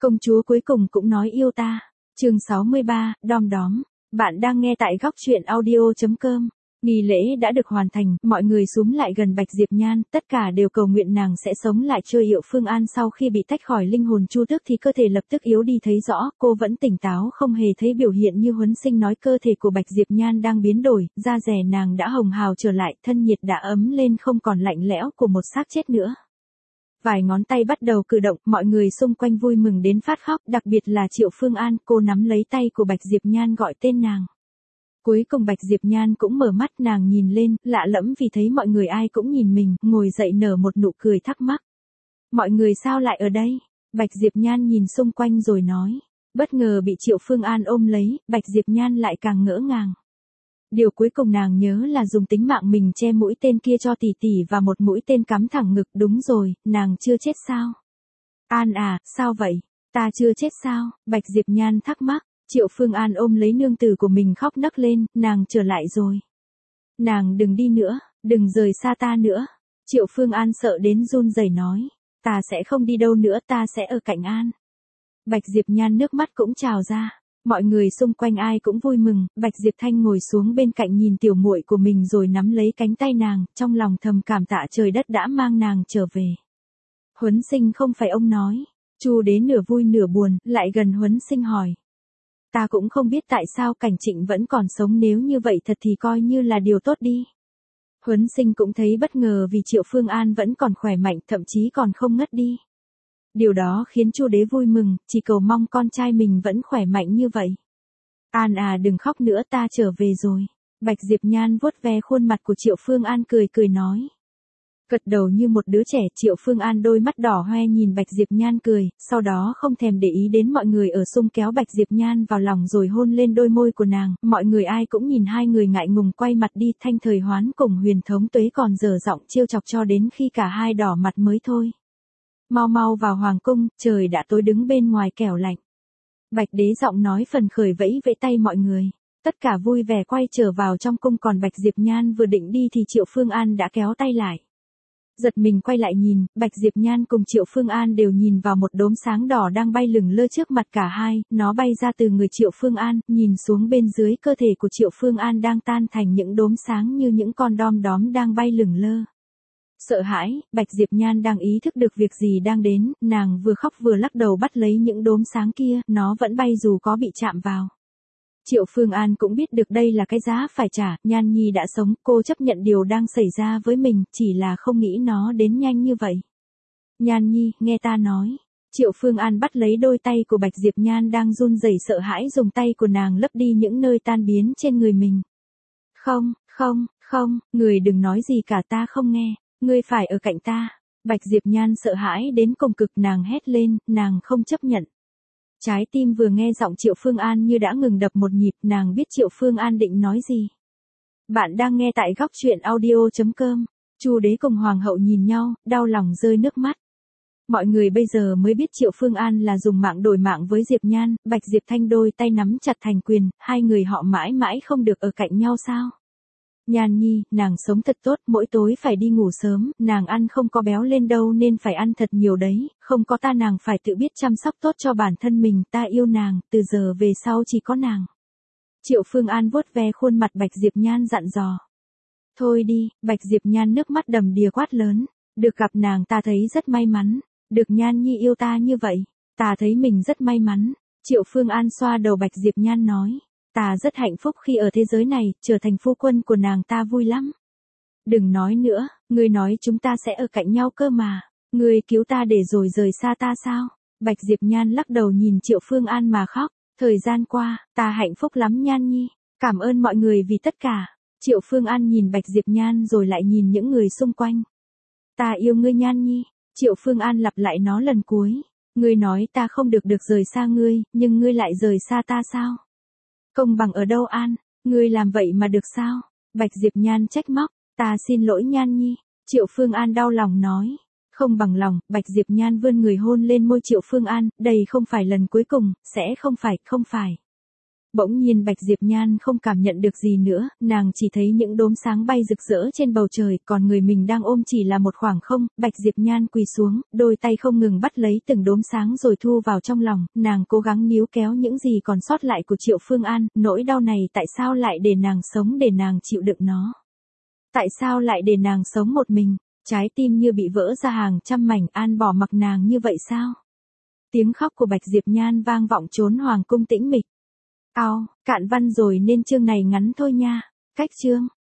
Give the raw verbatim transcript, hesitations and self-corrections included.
Công chúa cuối cùng cũng nói yêu ta. Chương sáu mươi ba, đom đóm. Bạn đang nghe tại góc truyện audio chấm com. Nghi lễ đã được hoàn thành, mọi người xúm lại gần Bạch Diệp Nhan, tất cả đều cầu nguyện nàng sẽ sống lại chơi Hiệu Phương An. Sau khi bị tách khỏi linh hồn Chu Tước thì cơ thể lập tức yếu đi thấy rõ, cô vẫn tỉnh táo không hề thấy biểu hiện như Huấn Sinh nói. Cơ thể của Bạch Diệp Nhan đang biến đổi, da rẻ nàng đã hồng hào trở lại, thân nhiệt đã ấm lên không còn lạnh lẽo của một xác chết nữa. Vài ngón tay bắt đầu cử động, mọi người xung quanh vui mừng đến phát khóc, đặc biệt là Triệu Phương An, cô nắm lấy tay của Bạch Diệp Nhan gọi tên nàng. Cuối cùng Bạch Diệp Nhan cũng mở mắt, nàng nhìn lên, lạ lẫm vì thấy mọi người ai cũng nhìn mình, ngồi dậy nở một nụ cười thắc mắc. Mọi người sao lại ở đây? Bạch Diệp Nhan nhìn xung quanh rồi nói. Bất ngờ bị Triệu Phương An ôm lấy, Bạch Diệp Nhan lại càng ngỡ ngàng. Điều cuối cùng nàng nhớ là dùng tính mạng mình che mũi tên kia cho tỷ tỷ và một mũi tên cắm thẳng ngực. Đúng rồi, nàng chưa chết sao? An à, sao vậy? Ta chưa chết sao? Bạch Diệp Nhan thắc mắc. Triệu Phương An ôm lấy nương tử của mình khóc nấc lên, nàng trở lại rồi. Nàng đừng đi nữa, đừng rời xa ta nữa. Triệu Phương An sợ đến run rẩy nói, ta sẽ không đi đâu nữa, ta sẽ ở cạnh An. Bạch Diệp Nhan nước mắt cũng trào ra. Mọi người xung quanh ai cũng vui mừng, Bạch Diệp Thanh ngồi xuống bên cạnh nhìn tiểu muội của mình rồi nắm lấy cánh tay nàng, trong lòng thầm cảm tạ trời đất đã mang nàng trở về. Huấn Sinh không phải ông nói. Chu Đế nửa vui nửa buồn, lại gần Huấn Sinh hỏi. Ta cũng không biết tại sao Cảnh Trịnh vẫn còn sống, nếu như vậy thật thì coi như là điều tốt đi. Huấn Sinh cũng thấy bất ngờ vì Triệu Phương An vẫn còn khỏe mạnh, thậm chí còn không ngất đi. Điều đó khiến Chu Đế vui mừng, chỉ cầu mong con trai mình vẫn khỏe mạnh như vậy. An à, đừng khóc nữa, ta trở về rồi. Bạch Diệp Nhan vuốt ve khuôn mặt của Triệu Phương An cười cười nói. Gật đầu như một đứa trẻ. Triệu Phương An đôi mắt đỏ hoe nhìn Bạch Diệp Nhan cười, sau đó không thèm để ý đến mọi người ở xung kéo Bạch Diệp Nhan vào lòng rồi hôn lên đôi môi của nàng. Mọi người ai cũng nhìn hai người ngại ngùng quay mặt đi. Thanh Thời Hoán cùng Huyền Thống Tuế còn dở giọng trêu chọc cho đến khi cả hai đỏ mặt mới thôi. Mau mau vào hoàng cung, trời đã tối, đứng bên ngoài kẻo lạnh. Bạch Đế giọng nói phần khởi vẫy vẫy tay mọi người. Tất cả vui vẻ quay trở vào trong cung, còn Bạch Diệp Nhan vừa định đi thì Triệu Phương An đã kéo tay lại. Giật mình quay lại nhìn, Bạch Diệp Nhan cùng Triệu Phương An đều nhìn vào một đốm sáng đỏ đang bay lửng lơ trước mặt cả hai, nó bay ra từ người Triệu Phương An, nhìn xuống bên dưới cơ thể của Triệu Phương An đang tan thành những đốm sáng như những con đom đóm đang bay lửng lơ. Sợ hãi, Bạch Diệp Nhan đang ý thức được việc gì đang đến, nàng vừa khóc vừa lắc đầu bắt lấy những đốm sáng kia, nó vẫn bay dù có bị chạm vào. Triệu Phương An cũng biết được đây là cái giá phải trả, Nhan Nhi đã sống, cô chấp nhận điều đang xảy ra với mình, chỉ là không nghĩ nó đến nhanh như vậy. Nhan Nhi, nghe ta nói. Triệu Phương An bắt lấy đôi tay của Bạch Diệp Nhan đang run rẩy sợ hãi, dùng tay của nàng lấp đi những nơi tan biến trên người mình. Không, không, không, người đừng nói gì cả, ta không nghe, ngươi phải ở cạnh ta. Bạch Diệp Nhan sợ hãi đến cùng cực, nàng hét lên, nàng không chấp nhận. Trái tim vừa nghe giọng Triệu Phương An như đã ngừng đập một nhịp, nàng biết Triệu Phương An định nói gì. Bạn đang nghe tại góc truyện audio chấm com. Chu Đế cùng Hoàng hậu nhìn nhau, đau lòng rơi nước mắt. Mọi người bây giờ mới biết Triệu Phương An là dùng mạng đổi mạng với Diệp Nhan. Bạch Diệp Thanh đôi tay nắm chặt thành quyền, hai người họ mãi mãi không được ở cạnh nhau sao? Nhan Nhi, nàng sống thật tốt, mỗi tối phải đi ngủ sớm, nàng ăn không có béo lên đâu nên phải ăn thật nhiều đấy, không có ta nàng phải tự biết chăm sóc tốt cho bản thân mình, ta yêu nàng, từ giờ về sau chỉ có nàng. Triệu Phương An vuốt ve khuôn mặt Bạch Diệp Nhan dặn dò. Thôi đi, Bạch Diệp Nhan nước mắt đầm đìa quát lớn, được gặp nàng ta thấy rất may mắn, được Nhan Nhi yêu ta như vậy, ta thấy mình rất may mắn. Triệu Phương An xoa đầu Bạch Diệp Nhan nói. Ta rất hạnh phúc khi ở thế giới này, trở thành phu quân của nàng ta vui lắm. Đừng nói nữa, ngươi nói chúng ta sẽ ở cạnh nhau cơ mà. Ngươi cứu ta để rồi rời xa ta sao? Bạch Diệp Nhan lắc đầu nhìn Triệu Phương An mà khóc. Thời gian qua, ta hạnh phúc lắm Nhan Nhi. Cảm ơn mọi người vì tất cả. Triệu Phương An nhìn Bạch Diệp Nhan rồi lại nhìn những người xung quanh. Ta yêu ngươi Nhan Nhi. Triệu Phương An lặp lại nó lần cuối. Ngươi nói ta không được được rời xa ngươi, nhưng ngươi lại rời xa ta sao? Công bằng ở đâu An, ngươi làm vậy mà được sao? Bạch Diệp Nhan trách móc, ta xin lỗi Nhan Nhi. Triệu Phương An đau lòng nói, không bằng lòng. Bạch Diệp Nhan vươn người hôn lên môi Triệu Phương An, đây không phải lần cuối cùng, sẽ không phải, không phải. Bỗng nhiên Bạch Diệp Nhan không cảm nhận được gì nữa, nàng chỉ thấy những đốm sáng bay rực rỡ trên bầu trời, còn người mình đang ôm chỉ là một khoảng không. Bạch Diệp Nhan quỳ xuống, đôi tay không ngừng bắt lấy từng đốm sáng rồi thu vào trong lòng, nàng cố gắng níu kéo những gì còn sót lại của Triệu Phương An, nỗi đau này tại sao lại để nàng sống, để nàng chịu đựng nó? Tại sao lại để nàng sống một mình? Trái tim như bị vỡ ra hàng trăm mảnh, An bỏ mặc nàng như vậy sao? Tiếng khóc của Bạch Diệp Nhan vang vọng chốn hoàng cung tĩnh mịch. Ao, cạn văn rồi nên chương này ngắn thôi nha. Cách chương